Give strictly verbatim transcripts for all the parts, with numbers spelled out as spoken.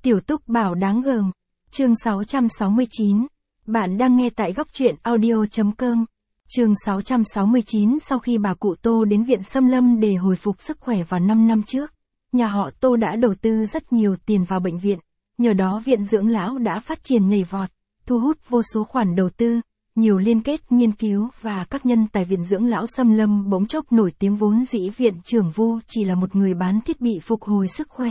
Tiểu Túc Bảo đáng gờm. Chương sáu trăm sáu mươi chín. Bạn đang nghe tại góc truyện audio chấm com. Chương sáu trăm sáu mươi chín. Sau khi bà cụ Tô đến viện Xâm Lâm để hồi phục sức khỏe vào năm năm trước, nhà họ Tô đã đầu tư rất nhiều tiền vào bệnh viện. Nhờ đó viện dưỡng lão đã phát triển nhảy vọt, thu hút vô số khoản đầu tư, nhiều liên kết nghiên cứu và các nhân tài viện dưỡng lão Xâm Lâm bỗng chốc nổi tiếng. Vốn dĩ viện trưởng Vu chỉ là một người bán thiết bị phục hồi sức khỏe.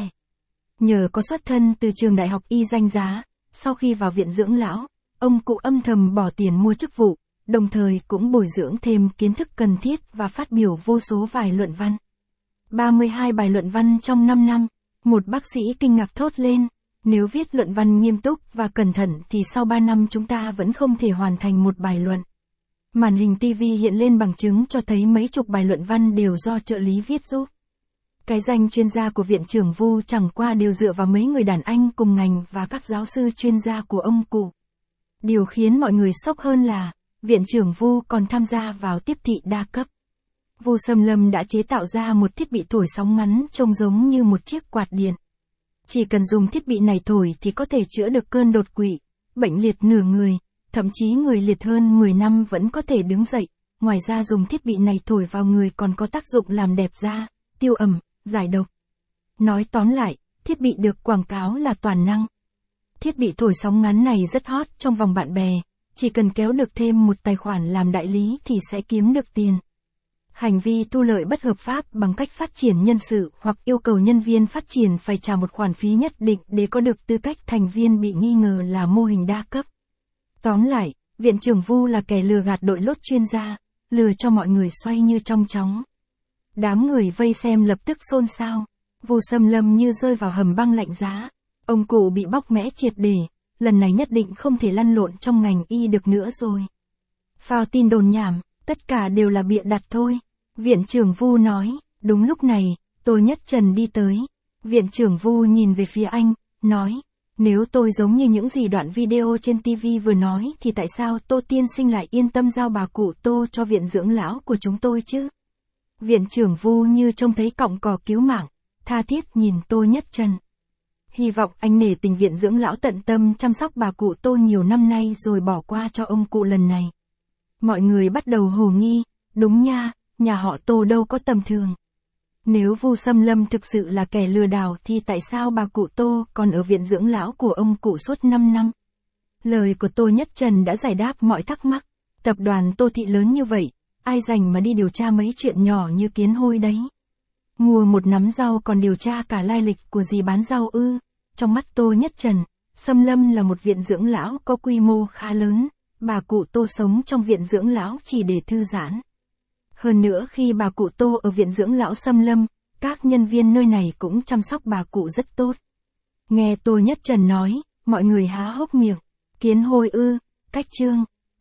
Nhờ có xuất thân từ trường đại học y danh giá, sau khi vào viện dưỡng lão, ông cụ âm thầm bỏ tiền mua chức vụ, đồng thời cũng bồi dưỡng thêm kiến thức cần thiết và phát biểu vô số bài luận văn. ba mươi hai bài luận văn trong năm năm, một bác sĩ kinh ngạc thốt lên, nếu viết luận văn nghiêm túc và cẩn thận thì sau ba năm chúng ta vẫn không thể hoàn thành một bài luận. Màn hình ti vi hiện lên bằng chứng cho thấy mấy chục bài luận văn đều do trợ lý viết giúp. Cái danh chuyên gia của viện trưởng Vu chẳng qua đều dựa vào mấy người đàn anh cùng ngành và các giáo sư chuyên gia của ông cụ. Điều khiến mọi người sốc hơn là, viện trưởng Vu còn tham gia vào tiếp thị đa cấp. Vu Xâm Lâm đã chế tạo ra một thiết bị thổi sóng ngắn trông giống như một chiếc quạt điện. Chỉ cần dùng thiết bị này thổi thì có thể chữa được cơn đột quỵ, bệnh liệt nửa người, thậm chí người liệt hơn mười năm vẫn có thể đứng dậy. Ngoài ra dùng thiết bị này thổi vào người còn có tác dụng làm đẹp da, tiêu ẩm, giải độc. Nói tóm lại, thiết bị được quảng cáo là toàn năng. Thiết bị thổi sóng ngắn này rất hot trong vòng bạn bè, chỉ cần kéo được thêm một tài khoản làm đại lý thì sẽ kiếm được tiền. Hành vi thu lợi bất hợp pháp bằng cách phát triển nhân sự hoặc yêu cầu nhân viên phát triển phải trả một khoản phí nhất định để có được tư cách thành viên bị nghi ngờ là mô hình đa cấp. Tóm lại, viện trưởng Vu là kẻ lừa gạt đội lốt chuyên gia, lừa cho mọi người xoay như trong chóng. Đám người vây xem lập tức xôn xao, Vu Xâm Lâm như rơi vào hầm băng lạnh giá. Ông cụ bị bóc mẽ triệt để, lần này nhất định không thể lăn lộn trong ngành y được nữa rồi. Phao tin đồn nhảm, tất cả đều là bịa đặt thôi. Viện trưởng Vu nói. Đúng lúc này, Tô Nhất Trần đi tới. Viện trưởng Vu nhìn về phía anh, nói, nếu tôi giống như những gì đoạn video trên ti vi vừa nói thì tại sao Tô tiên sinh lại yên tâm giao bà cụ Tô cho viện dưỡng lão của chúng tôi chứ? Viện trưởng Vu như trông thấy cọng cỏ cứu mạng, tha thiết nhìn Tô Nhất Trần. Hy vọng anh nể tình viện dưỡng lão tận tâm chăm sóc bà cụ Tô nhiều năm nay rồi bỏ qua cho ông cụ lần này. Mọi người bắt đầu hồ nghi, đúng nha, nhà họ Tô đâu có tầm thường. Nếu Vu Xâm Lâm thực sự là kẻ lừa đảo thì tại sao bà cụ Tô còn ở viện dưỡng lão của ông cụ suốt năm năm? Lời của Tô Nhất Trần đã giải đáp mọi thắc mắc. Tập đoàn Tô Thị lớn như vậy, ai rảnh mà đi điều tra mấy chuyện nhỏ như kiến hôi đấy. Mua một nắm rau còn điều tra cả lai lịch của dì bán rau ư? Trong mắt Tô Nhất Trần, Xâm Lâm là một viện dưỡng lão có quy mô khá lớn, bà cụ Tô sống trong viện dưỡng lão chỉ để thư giãn. Hơn nữa khi bà cụ Tô ở viện dưỡng lão Xâm Lâm, các nhân viên nơi này cũng chăm sóc bà cụ rất tốt. Nghe Tô Nhất Trần nói, mọi người há hốc miệng. Kiến hôi ư? Cách chương.